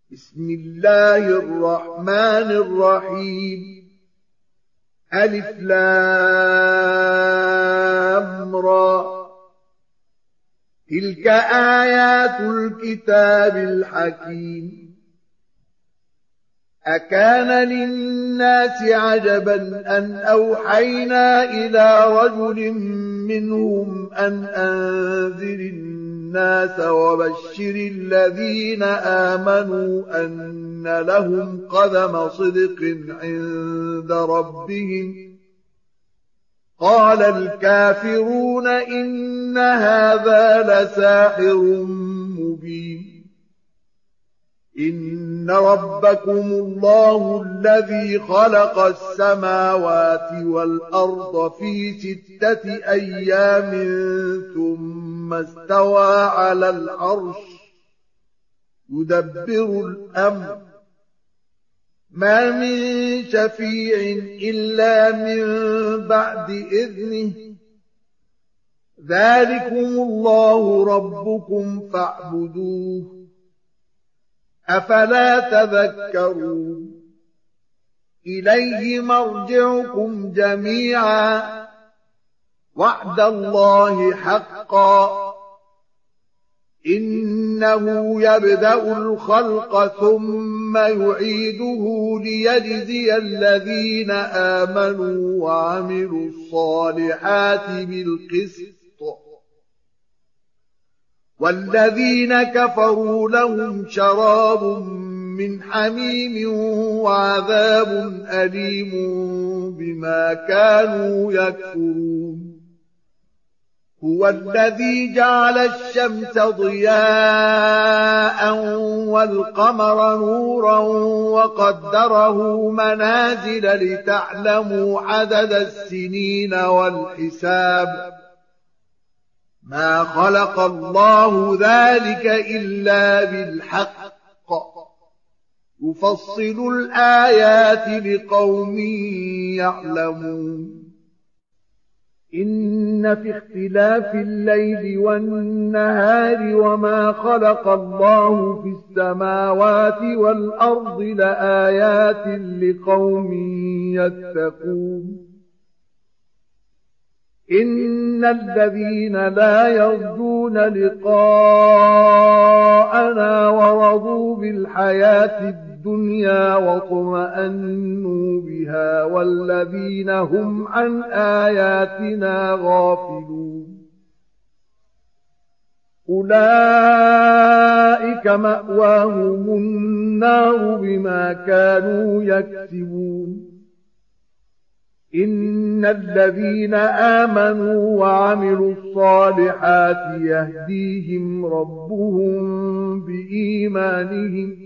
بسم الله الرحمن الرحيم. ألف لام را. تلك آيات الكتاب الحكيم. أكان للناس عجبا أن أوحينا إلى رجل منهم أن أنذر الناس وبشر الذين آمنوا أن لهم قدم صدق عند ربهم. قال الكافرون إن هذا لساحر مبين. إن ربكم الله الذي خلق السماوات والأرض في 6 أيام ثم استوى على العرش يدبر الأمر ما من شفيع إلا من بعد إذنه. ذلكم الله ربكم فاعبدوه أفلا تذكرون. إليه مرجعكم جميعا وعد الله حقا. إنه يبدأ الخلق ثم يعيده ليجزي الذين آمنوا وعملوا الصالحات بالقسط والذين كفروا لهم شراب من حميم وعذاب أليم بما كانوا يكفرون. هو الذي جعل الشمس ضياء والقمر نورا وقدره منازل لتعلموا عدد السنين والحساب. ما خلق الله ذلك إلا بالحق يفصل الآيات لقوم يعلمون. إن في اختلاف الليل والنهار وما خلق الله في السماوات والأرض لآيات لقوم يتقون. إن الذين لا يرجون لقاءنا ورضوا بالحياة الدنيا واطمأنوا بها والذين هم عن آياتنا غافلون أولئك مأواهم النار بما كانوا يكسبون. إن الذين آمنوا وعملوا الصالحات يهديهم ربهم بإيمانهم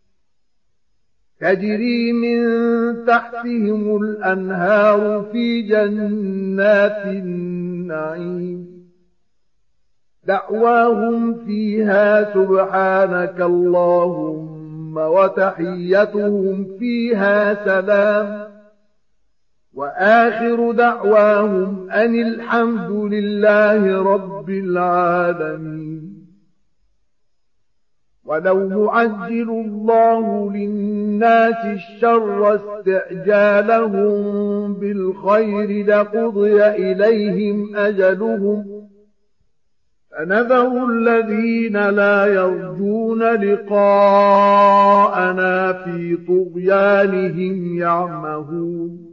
تجري من تحتهم الأنهار في جنات النعيم. دعواهم فيها سبحانك اللهم وتحيتهم فيها سلام وآخر دعواهم أن الحمد لله رب العالمين. ولو يعجل الله للناس الشر استعجالهم بالخير لقضي إليهم أجلهم فنذر الذين لا يرجون لقاءنا في طغيانهم يعمهون.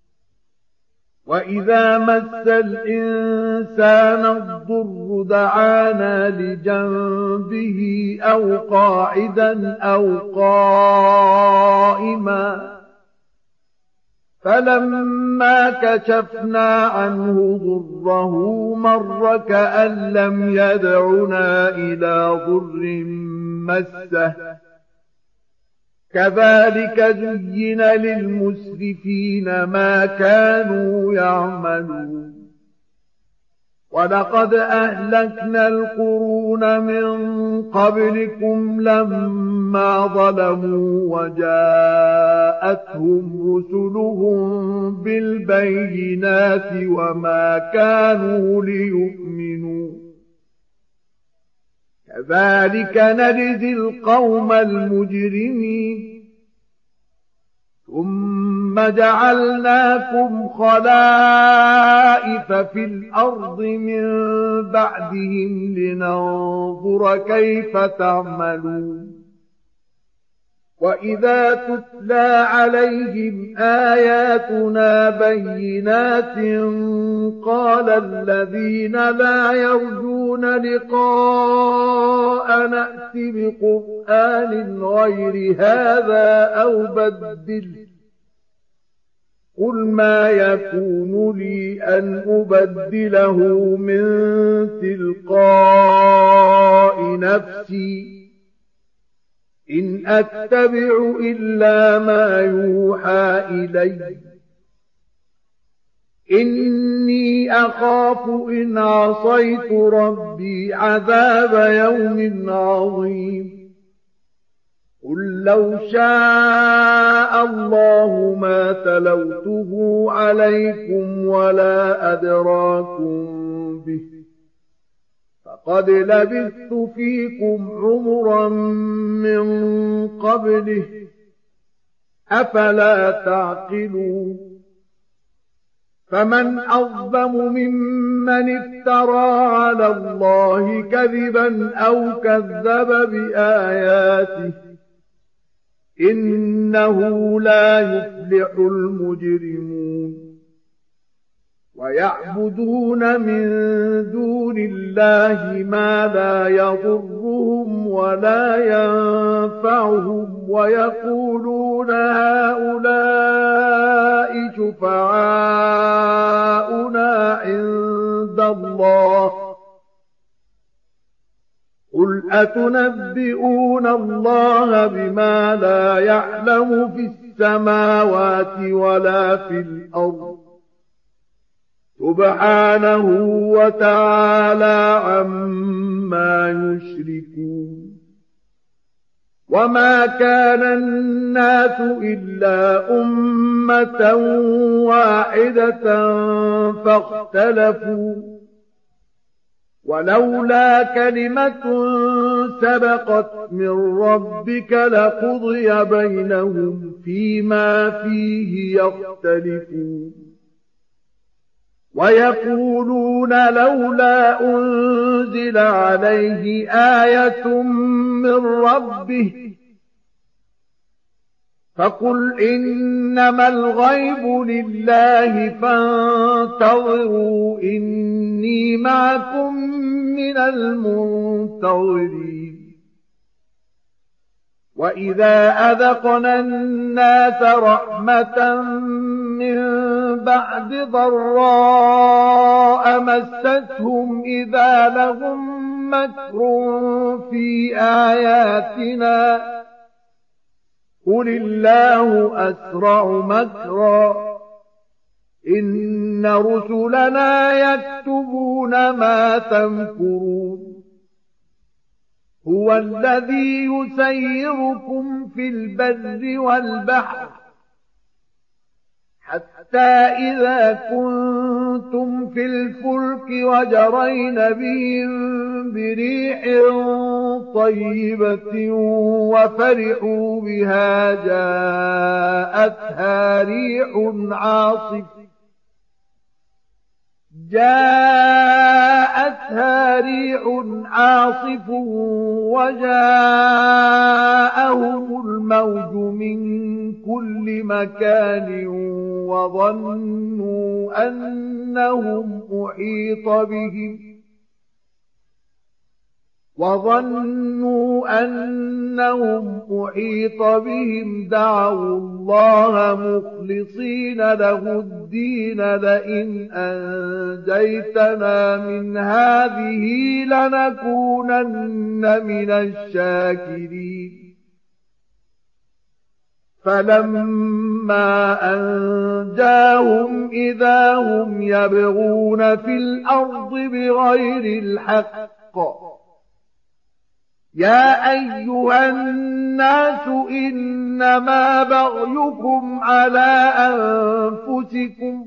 وإذا مس الإنسان الضر دعانا لجنبه أو قاعدا أو قائما فلما كشفنا عنه ضره مر كأن لم يدعنا إلى ضر مسه. كذلك زين للمسرفين ما كانوا يعملون. ولقد أهلكنا القرون من قبلكم لما ظلموا وجاءتهم رسلهم بالبينات وما كانوا ليؤمنوا كذلك نجزي القوم المجرمين ثم جعلناكم خلائف في الأرض من بعدهم لننظر كيف تعملون وإذا تتلى عليهم آياتنا بينات قال الذين لا يرجون لقاء نأت بقرآن غير هذا أو بدله قل ما يكون لي أن أبدله من تلقاء نفسي إن أتبع إلا ما يوحى إلي إني أخاف إن عصيت ربي عذاب يوم عظيم قل لو شاء الله ما تلوته عليكم ولا أدراكم به فقد لبثت فيكم عمرا من قبله أفلا تعقلون فمن أظلم ممن افترى على الله كذبا أو كذب بآياته إنه لا يفلح المجرمون ويعبدون من دون الله ما لا يضرهم ولا ينفعهم ويقولون هؤلاء شفعاؤنا عند الله قل أتنبئون الله بما لا يعلم في السماوات ولا في الأرض سبحانه وتعالى عما يشركون وما كان الناس إلا أمة واحدة فاختلفوا ولولا كلمة سبقت من ربك لقضي بينهم فيما فيه يختلفون ويقولون لولا أنزل عليه آية من ربه فقل إنما الغيب لله فانتظروا إني معكم من المنتظرين وإذا أذقنا الناس رحمة من بعد ضراء مستهم إذا لهم مكر في آياتنا قل الله أسرع مكرا إن رسلنا يكتبون ما تمكرون هو الذي يسيركم في البر والبحر حتى إذا كنتم في الفلك وجرين بهم بريح طيبة وفرحوا بها جاءتها ريح عاصف وجاءهم الموج من كل مكان وظنوا أنهم أحيط بهم دعوا الله مخلصين له الدين لئن أنجيتنا من هذه لنكونن من الشاكرين فلما أنجاهم إذا هم يبغون في الأرض بغير الحق يا أيها الناس إنما بغيكم على أنفسكم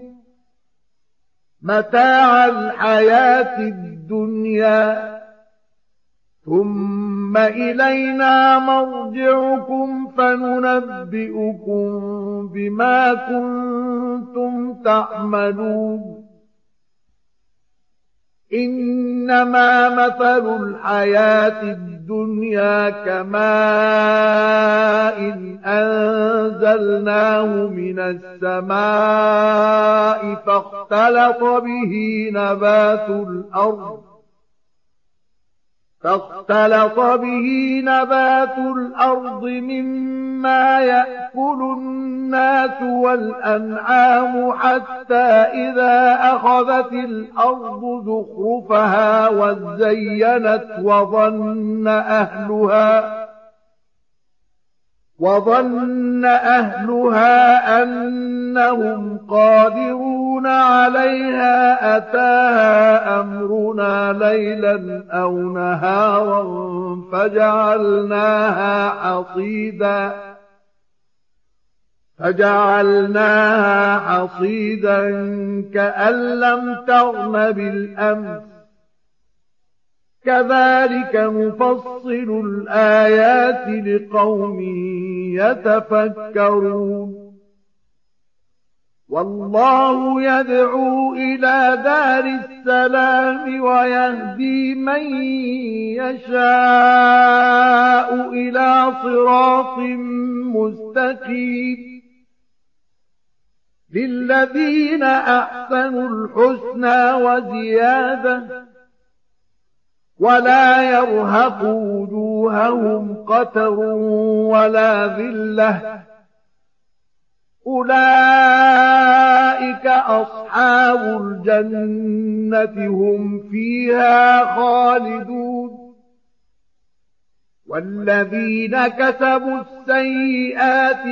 متاع الحياة الدنيا ثم إلينا مرجعكم فننبئكم بما كنتم تعملون إنما مثل الحياة الدنيا كماء أنزلناه من السماء فاختلط به نبات الأرض مما يأكل الناس والأنعام حتى إذا أخذت الأرض زخرفها وزينت وظن أهلها أنهم قادرون عليها أتاها أمرنا ليلا أو نهارا فجعلناها حصيدا كأن لم تغن بالأمس كذلك نفصل الآيات لقوم يتفكرون والله يدعو إلى دار السلام ويهدي من يشاء إلى صراط مستقيم للذين أحسنوا الحسنى وزيادة ولا يرهق وجوههم قتر ولا ذلة أولئك أصحاب الجنة هم فيها خالدون والذين كسبوا السيئات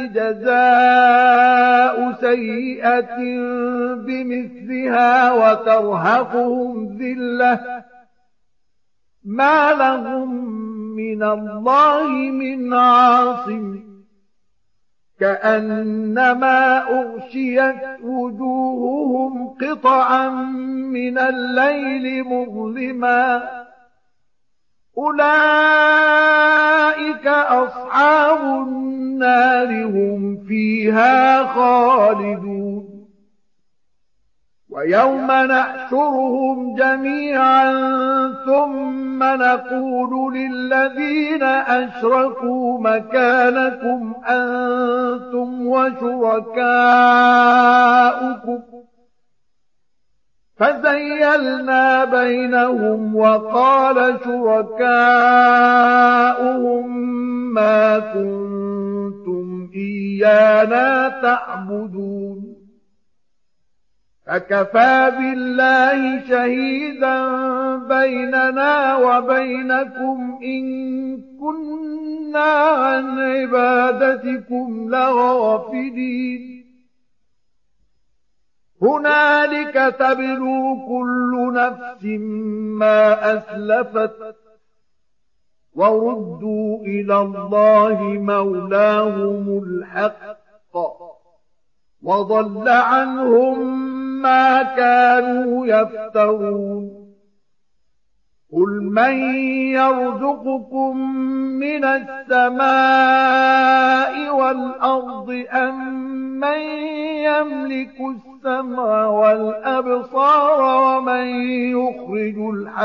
جزاء سيئة بمثلها وترهقهم ذلة ما لهم من الله من عاصم كأنما أغشيت وجوههم قطعا من الليل مظلما أولئك أصحاب النار هم فيها خالدون ويوم نحشرهم جميعا ثم نقول للذين أشركوا مكانكم أنتم وشركاؤكم فزيلنا بينهم وقال شركاؤهم ما كنتم إيانا تعبدون فكفى بالله شهيدا بيننا وبينكم إن كنا عن عبادتكم لغافلين هنالك تبلو كل نفس ما أسلفت وردوا إلى الله مولاهم الحق وضل عنهم ما كانوا يفترون قل من يرزقكم من السماء والأرض أم من يملك السمع والأبصار ومن يخرج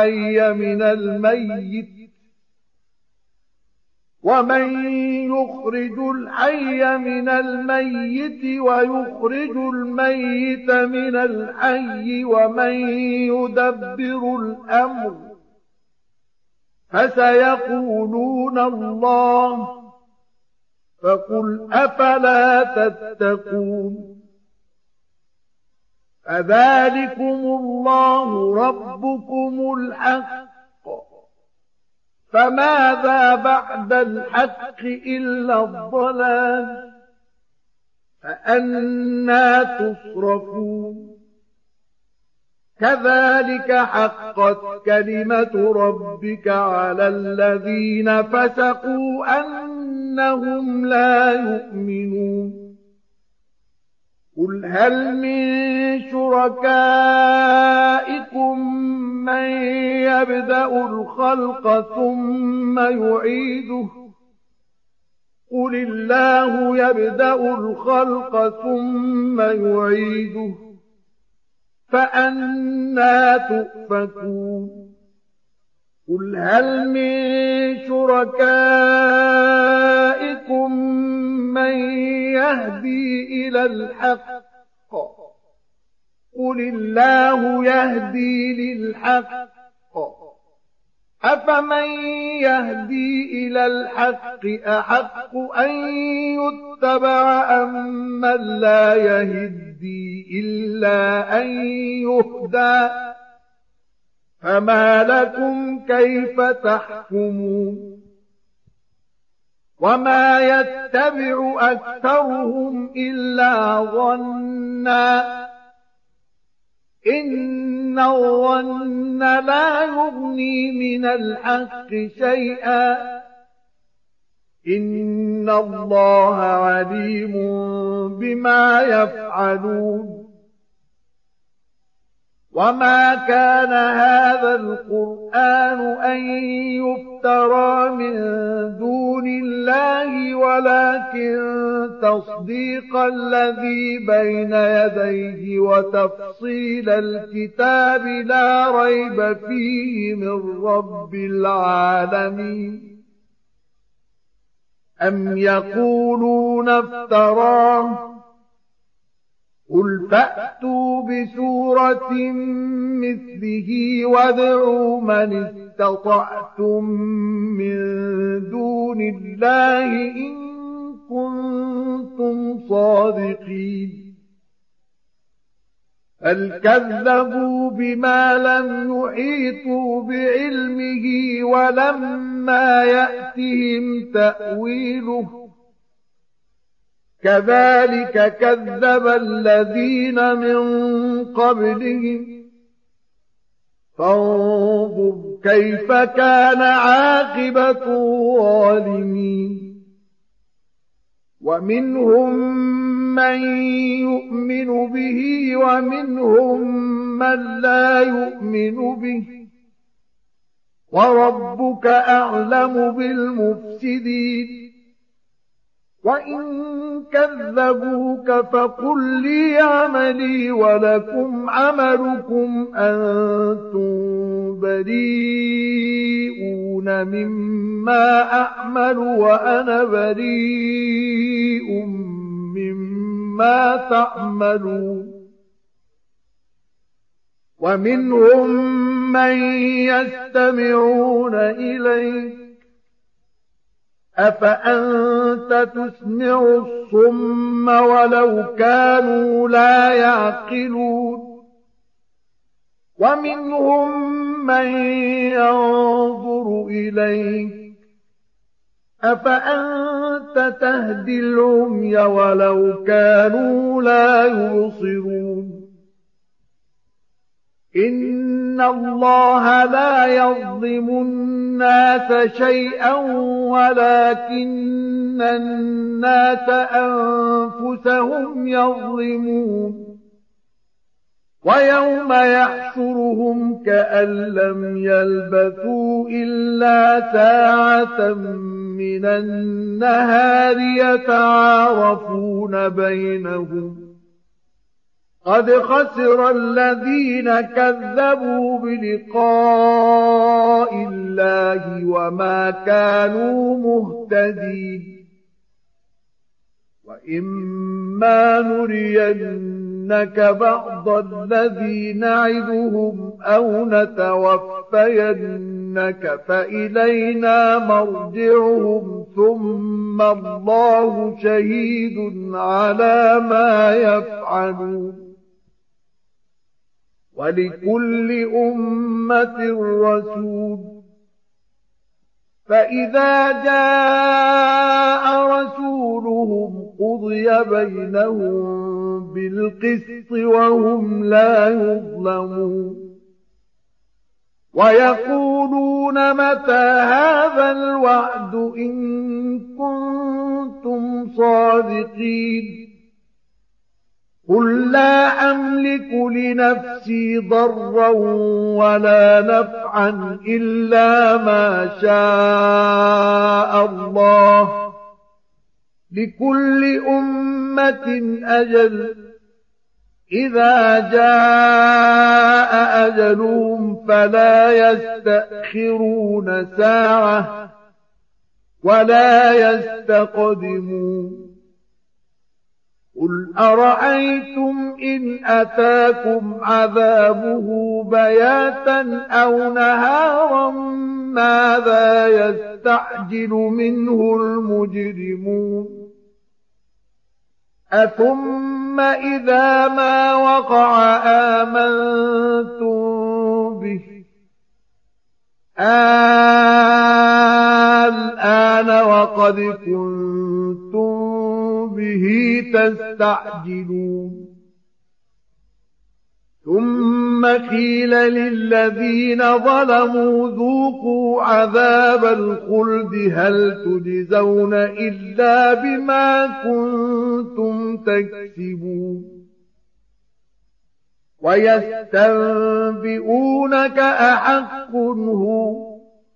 الحي من الميت ويخرج الميت من الحي ومن يدبر الأمر فسيقولون الله فقل أفلا تتقون فذلكم الله ربكم الحق فماذا بعد الحق إلا الضلال فأنى تصرفون كذلك حقت كلمة ربك على الذين فسقوا أنهم لا يؤمنون قل هل من شركائكم من يبدأ الخلق ثم يعيده قل الله يبدأ الخلق ثم يعيده فأنى تؤفكون قل هل من شركائكم من يهدي إلى الحق قل الله يهدي للحق أفمن يهدي إلى الحق أحق أن يتبع أم من لا يهدي إلا أن يهدى فما لكم كيف تحكمون وما يتبع أكثرهم إلا ظنًّا إن الظن لا يغني من الحق شيئا إن الله عليم بما يفعلون وما كان هذا القرآن أن يفترى من دون الله ولكن تصديق الذي بين يديه وتفصيل الكتاب لا ريب فيه من رب العالمين أم يقولون افتراه قل فأتوا بسورة مثله وادعوا من استطعتم من دون الله إن كنتم صادقين بل كذبوا بما لم يحيطوا بعلمه ولما يأتهم تأويله كذلك كذب الذين من قبلهم فانظر كيف كان عاقبة الظالمين ومنهم من يؤمن به ومنهم من لا يؤمن به وربك أعلم بالمفسدين وإن كذبوك فقل لي عملي ولكم عملكم أنتم بريئون مما أعمل وأنا بريء مما تعملون ومنهم من يستمعون إليك أفأنت تسمع الصم ولو كانوا لا يعقلون ومنهم من ينظر إليك أفأنت تهدي العمي ولو كانوا لا يبصرون إن الله لا يظلم الناس شيئا ولكن الناس أنفسهم يظلمون ويوم يحشرهم كأن لم يلبثوا إلا ساعة من النهار يتعارفون بينهم قد خسر الذين كذبوا بلقاء الله وما كانوا مهتدين وإما نرينك بعض الذي نعدهم أو نتوفينك فإلينا مرجعهم ثم الله شهيد على ما يفعلون ولكل أمة رسول فإذا جاء رسولهم قضي بينهم بالقسط وهم لا يظلمون ويقولون متى هذا الوعد إن كنتم صادقين قل لا أملك لنفسي ضرا ولا نفعا إلا ما شاء الله لكل أمة أجل إذا جاء أجلهم فلا يستأخرون ساعة ولا يستقدمون قل أرأيتم إن أتاكم عذابه بياتا أو نهارا ماذا يستعجل منه المجرمون أثم إذا ما وقع آمنتم به الآن وقد كنتم به تستعجلون ثم قيل للذين ظلموا ذوقوا عذاب الخلد هل تجزون إلا بما كنتم تكسبون ويستنبئونك أحق هو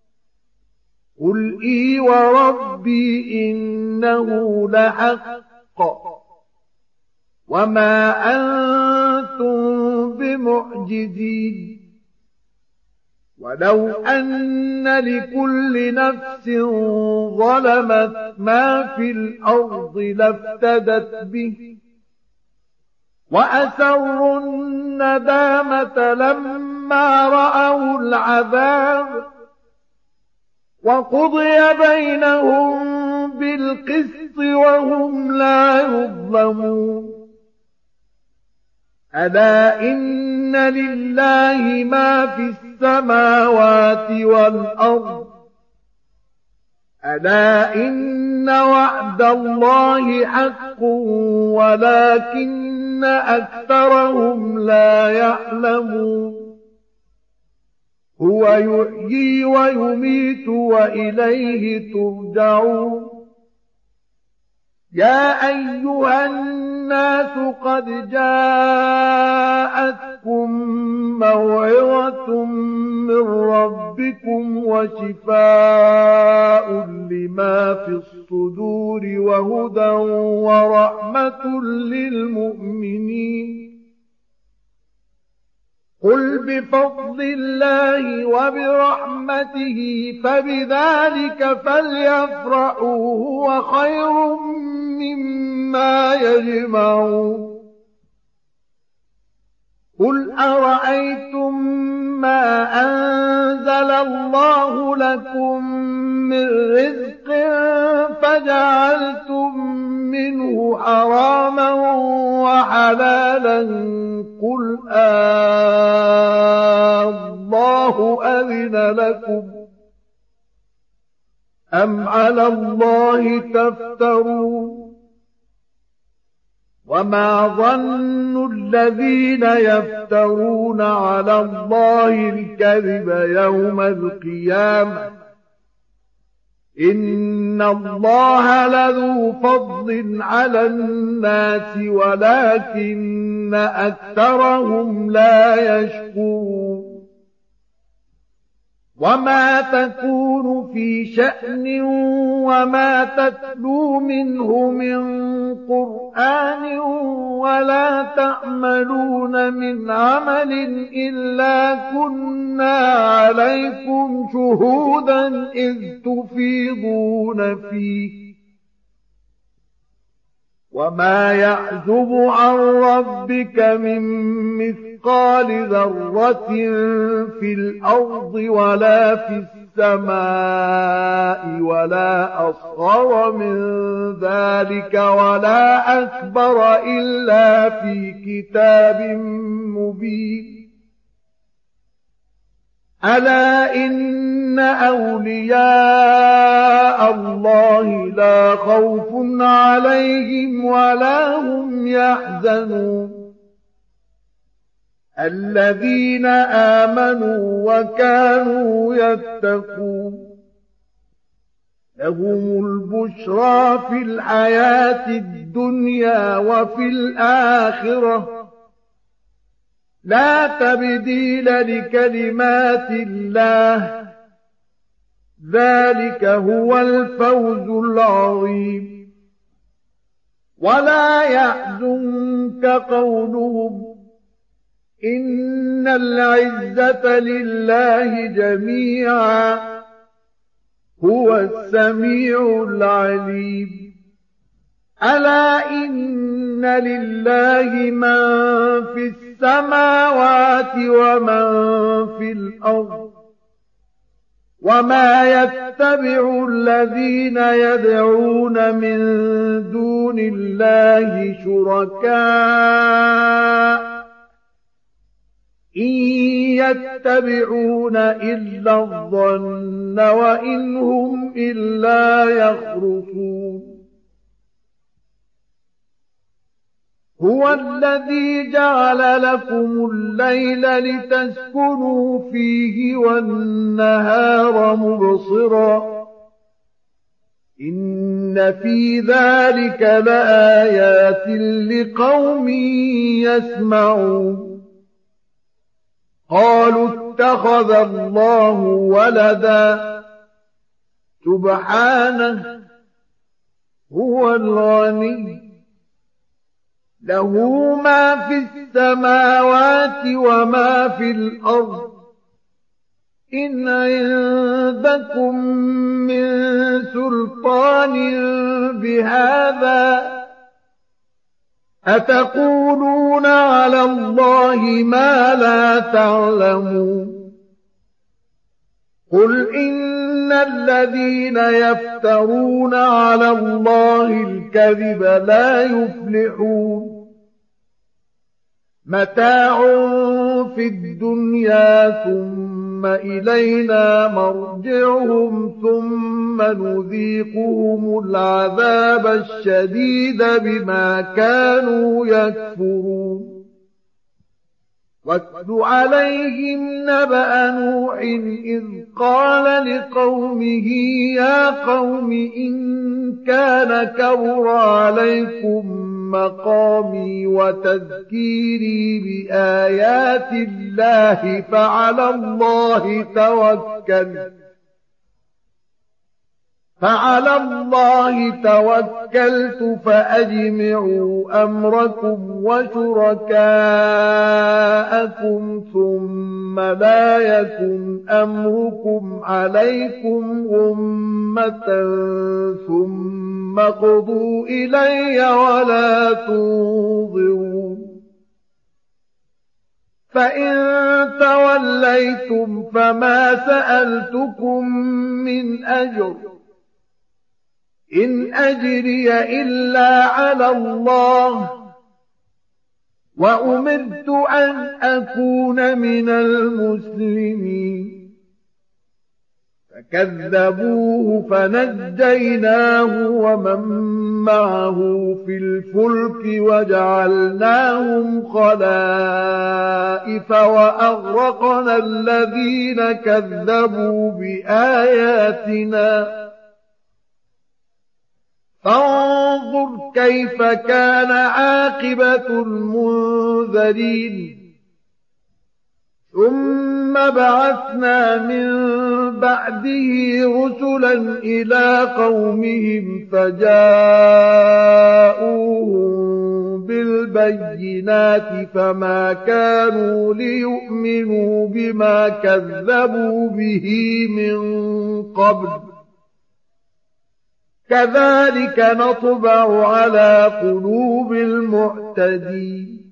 قل إي وربي إنه لحق وما أنتم بمعجزين ولو أن لكل نفس ظلمت ما في الأرض لافتدت به وأسروا الندامة لما رأوا العذاب وقضي بينهم بالقسط وهم لا يظلمون ألا إن لله ما في السماوات والأرض ألا إن وعد الله حق ولكن أكثرهم لا يعلمون هو يحيي ويميت وإليه ترجعون يا أيها الناس قد جاءتكم موعظة من ربكم وشفاء لما في الصدور وهدى ورحمة للمؤمنين قل بفضل الله وبرحمته فبذلك فليفرحوا هو خير مما يجمعون قل أرأيتم ما أنزل الله لكم من رزق فجعلتم منه حراما وحلالا قل الله أذن لكم أم على الله تفترون وما ظن الذين يفترون على الله الكذب يوم القيامة إن الله لذو فضل على الناس ولكن أكثرهم لا يشكرون وما تكون في شأن وما تتلو منه من قرآن ولا تعملون من عمل إلا كنا عليكم شهودا إذ تفيضون فيه وما يعزب عن ربك من مثقال ذرة في الأرض ولا في السماء ولا أصغر من ذلك ولا أكبر إلا في كتاب مبين ألا إن أولياء الله لا خوف عليهم ولا هم يحزنون الذين آمنوا وكانوا يتقون لهم البشرى في الحياة الدنيا وفي الآخرة لا تبديل لكلمات الله ذلك هو الفوز العظيم ولا يحزنك قولهم إن العزة لله جميعا هو السميع العليم ألا إن لله من في السماوات ومن في الأرض وما يتبع الذين يدعون من دون الله شركاء إن يتبعون إلا الظن وإن هم إلا يخرصون هو الذي جعل لكم الليل لتسكنوا فيه والنهار مبصرا إن في ذلك لآيات لقوم يسمعون قالوا اتخذ الله ولدا سبحانه هو الغني له ما في السماوات وما في الأرض إن عندكم من سلطان بهذا أتقولون على الله ما لا تعلمون قل إن الذين يفترون على الله الكذب لا يفلحون متاع في الدنيا ثم إلينا مرجعهم ثم نذيقهم العذاب الشديد بما كانوا يكفرون واتل عليهم نبأ نوح إذ قال لقومه يا قوم إن كان كبر عليكم مقامي وتذكيري بآيات الله فعلى الله توكلت فأجمعوا أمركم وشركاءكم ثم لا يكن أمركم عليكم غمة ثم اقضوا إلي ولا تنظرون فإن توليتم فما سألتكم من أجر إن أجري إلا على الله وأمرت أن أكون من المسلمين فكذبوه فنجيناه ومن معه في الفلك وجعلناهم خلائف وأغرقنا الذين كذبوا بآياتنا فانظر كيف كان عاقبة المنذرين ثم بعثنا من بعده رسلا إلى قومهم فجاءوهم بالبينات فما كانوا ليؤمنوا بما كذبوا به من قبل كذلك نطبع على قلوب المعتدين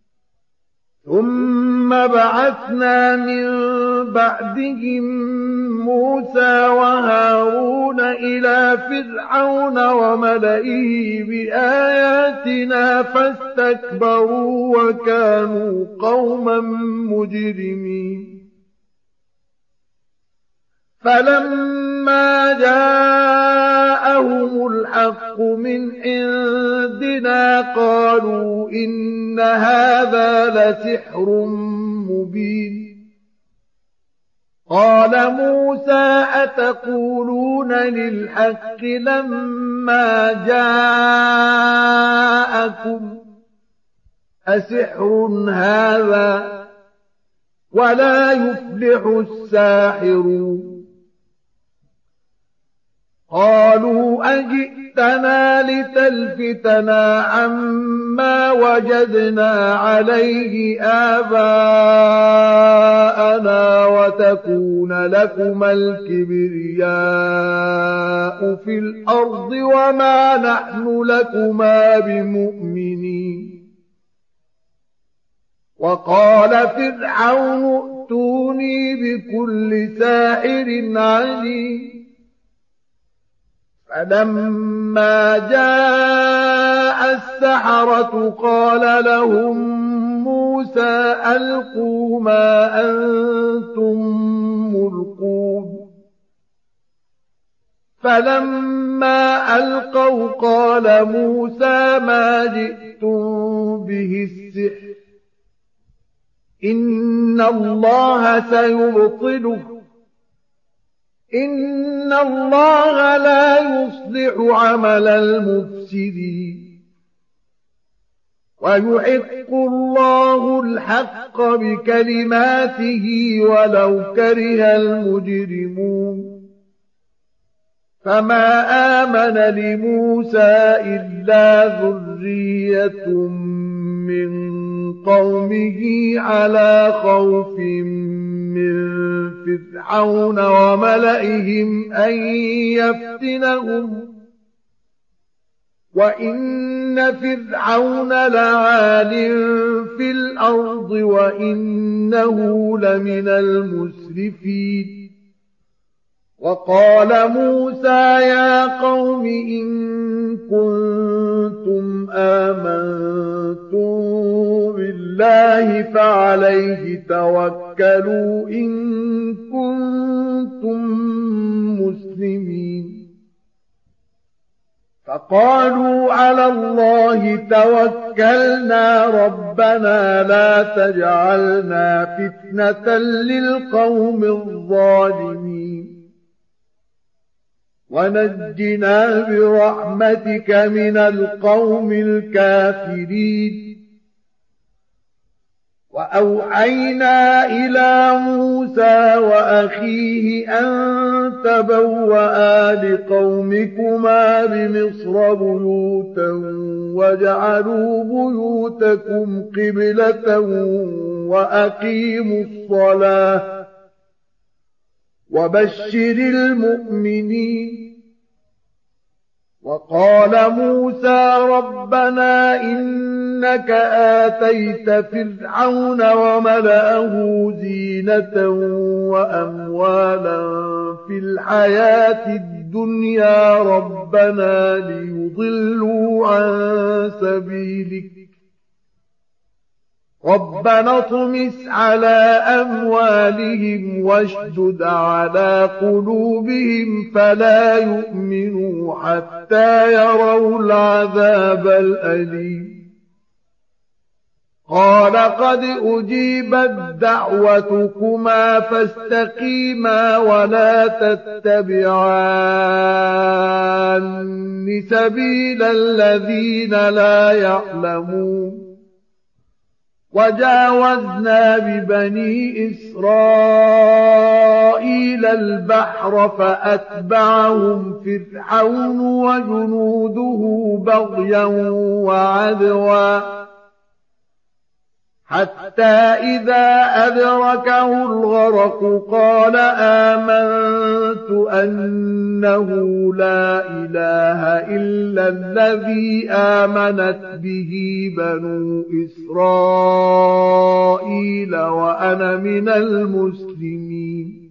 ثم بعثنا من بعدهم موسى وهارون إلى فرعون وملئه بآياتنا فاستكبروا وكانوا قوما مجرمين فلما جاءهم الحق من عندنا قالوا إن هذا لسحر مبين قال موسى أتقولون للحق لما جاءكم أسحر هذا ولا يفلح الساحرون قالوا أجئتنا لتلفتنا عما وجدنا عليه آباءنا وتكون لكما الكبرياء في الأرض وما نحن لكما بمؤمنين وقال فرعون ائتوني بكل ساحر عليم فلما جاء السحرة قال لهم موسى ألقوا ما أنتم ملقون فلما ألقوا قال موسى ما جئتم به السحر إن الله سيبطله إن الله لا يصلح عمل المفسدين ويحق الله الحق بكلماته ولو كره المجرمون فما آمن لموسى إلا ذرية من قومه على خوف من فرعون وملئهم أن يفتنهم وإن فرعون لعال في الأرض وإنه لمن المسرفين وقال موسى يا قوم إن كنتم آمنتم بالله فعليه توكلوا إن كنتم مسلمين فقالوا على الله توكلنا ربنا لا تجعلنا فتنة للقوم الظالمين ونجنا برحمتك من القوم الكافرين وأوحينا إلى موسى وأخيه أن تبوأ لقومكما بمصر بيوتا واجعلوا بيوتكم قبلة وأقيموا الصلاة وبشر المؤمنين وقال موسى ربنا إنك آتيت فرعون وملأه زينة وأموالا في الحياة الدنيا ربنا ليضلوا عن سبيلك ربنا اطمس على أموالهم واشدد على قلوبهم فلا يؤمنوا حتى يروا العذاب الأليم قال قد أجيبت دعوتكما فاستقيما ولا تتبعان سبيل الذين لا يعلمون وجاوزنا ببني إسرائيل البحر فأتبعهم فرعون وجنوده بغيا وعدوا حتى إذا أدركه الغرق قال آمنت أنه لا إله إلا الذي آمنت به بنو إسرائيل وأنا من المسلمين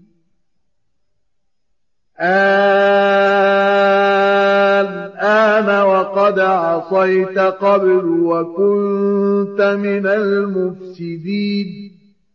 الآن وقد عصيت قبل وكنت من المفسدين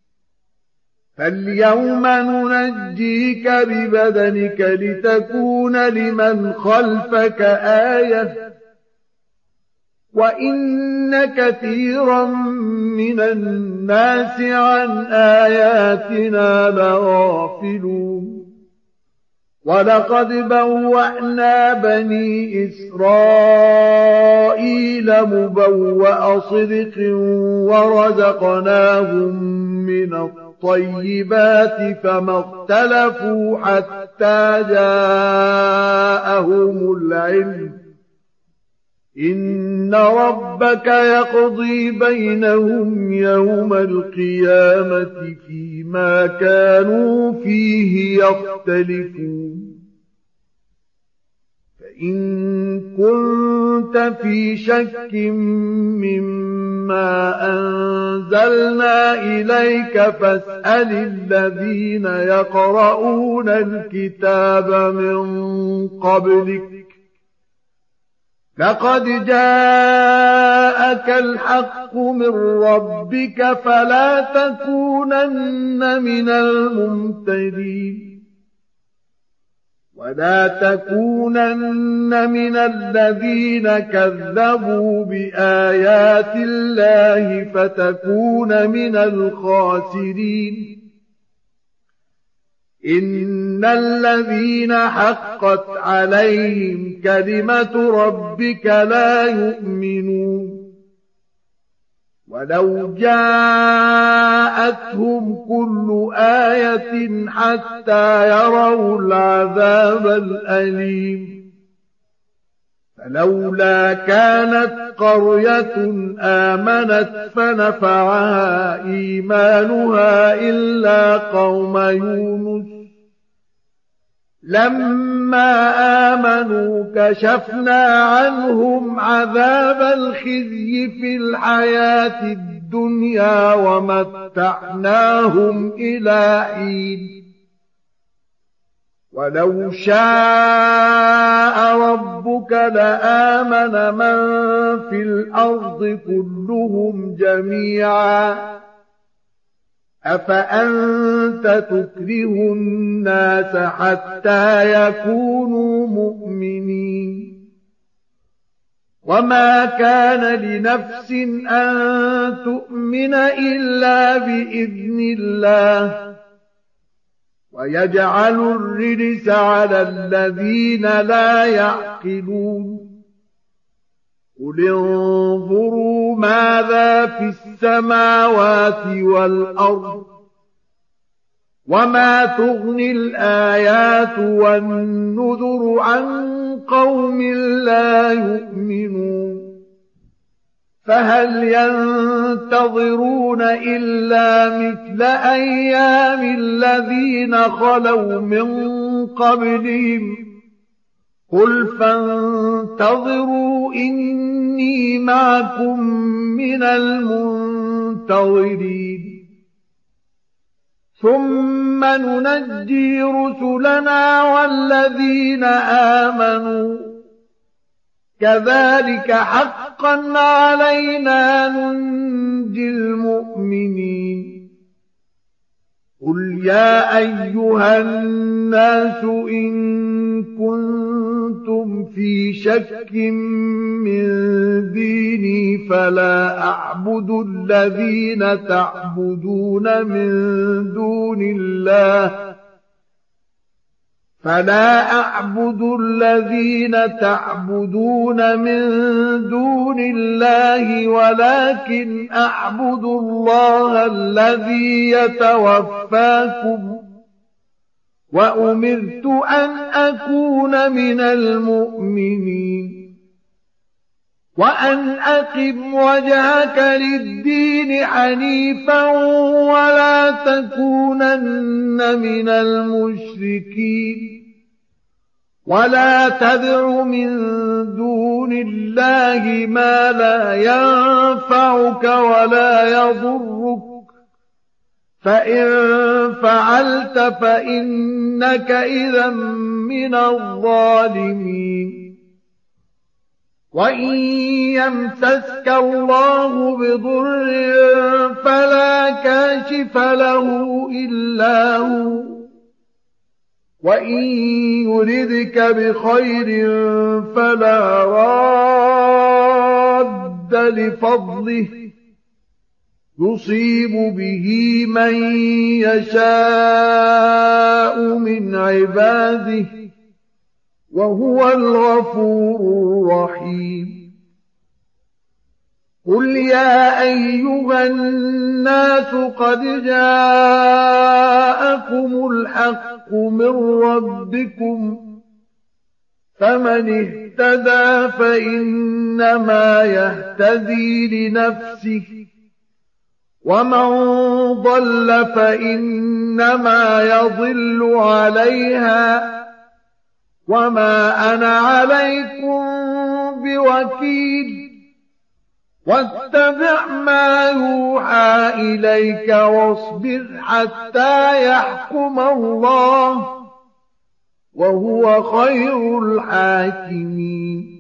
فاليوم ننجيك ببدنك لتكون لمن خلفك آية وَإِنَّ كَثِيرًا مِنَ النَّاسِ عَنْ آيَاتِنَا لَغَافِلُونَ وَلَقَدْ بَوَّأْنَا بَنِي إِسْرَائِيلَ مُبَوَّأَ صِدْقٍ وَرَزَقْنَاهُم مِّنَ الطَّيِّبَاتِ فَمَا اخْتَلَفُوا حَتَّىٰ جَاءَهُمُ الْعِلْمُ إِنَّ رَبَّكَ يَقْضِي بَيْنَهُمْ يَوْمَ الْقِيَامَةِ فِيمَا كَانُوا فِيهِ يَخْتَلِفُونَ فَإِن كُنتَ فِي شَكٍّ مِّمَّا أَنزَلْنَا إِلَيْكَ فَاسْأَلِ الَّذِينَ يَقْرَؤُونَ الْكِتَابَ مِن قَبْلِكَ لقد جاءك الحق من ربك فلا تكونن من الممترين ولا تكونن من الذين كذبوا بآيات الله فتكون من الخاسرين إن الذين حقت عليهم كلمة ربك لا يؤمنون ولو جاءتهم كل آية حتى يروا العذاب الأليم فلولا كانت قرية آمنت فنفعها إيمانها إلا قوم يونس لما آمنوا كشفنا عنهم عذاب الخزي في الحياة الدنيا ومتعناهم إلى حين ولو شاء ربك لآمن من في الأرض كلهم جميعا أفأنت تكره الناس حتى يكونوا مؤمنين وما كان لنفس أن تؤمن إلا بإذن الله ويجعل الرجس على الذين لا يعقلون قل انظروا ماذا في السماوات والأرض وما تغني الآيات والنذر عن قوم لا يؤمنون فهل ينتظرون إلا مثل أيام الذين خلوا من قبلهم قل فانتظروا إني معكم من المنتظرين ثم ننجي رسلنا والذين آمنوا كذلك حقا علينا ننجي المؤمنين قل يا أيها الناس إن كنتم في شك من ديني فلا أعبد الذين تعبدون من دون الله ولكن أعبد الله الذي يتوفاكم وأمرت أن أكون من المؤمنين وأن أقم وجهك للدين حنيفا ولا تكونن من المشركين ولا تدع من دون الله ما لا ينفعك ولا يضرك فإن فعلت فإنك إذا من الظالمين وإن يمسسك الله بضر فلا كاشف له إلا هو وإن يردك بخير فلا راد رَدَّ لِفَضْلِهِ يُصِيبُ بِهِ مَن يَشَاءُ مِنْ عِبَادِهِ وَهُوَ الْغَفُورُ الرَّحِيمُ قُلْ يَا أَيُّهَا النَّاسُ قَدْ جَاءَكُمُ الْحَقُّ مِنْ رَبِّكُمْ فَمَنِ اهْتَدَىٰ فَإِنَّمَا يَهْتَدِي لِنَفْسِهِ وَمَنْ ضَلَّ فَإِنَّمَا يَضِلُّ عَلَيْهَا وَمَا أَنَا عَلَيْكُمْ بِوَكِيلٍ وَاتَّبِعْ مَا يُوحَىٰ إِلَيْكَ وَاصْبِرْ حَتَّىٰ يَحْكُمَ اللَّهُ وَهُوَ خَيْرُ الْحَاكِمِينَ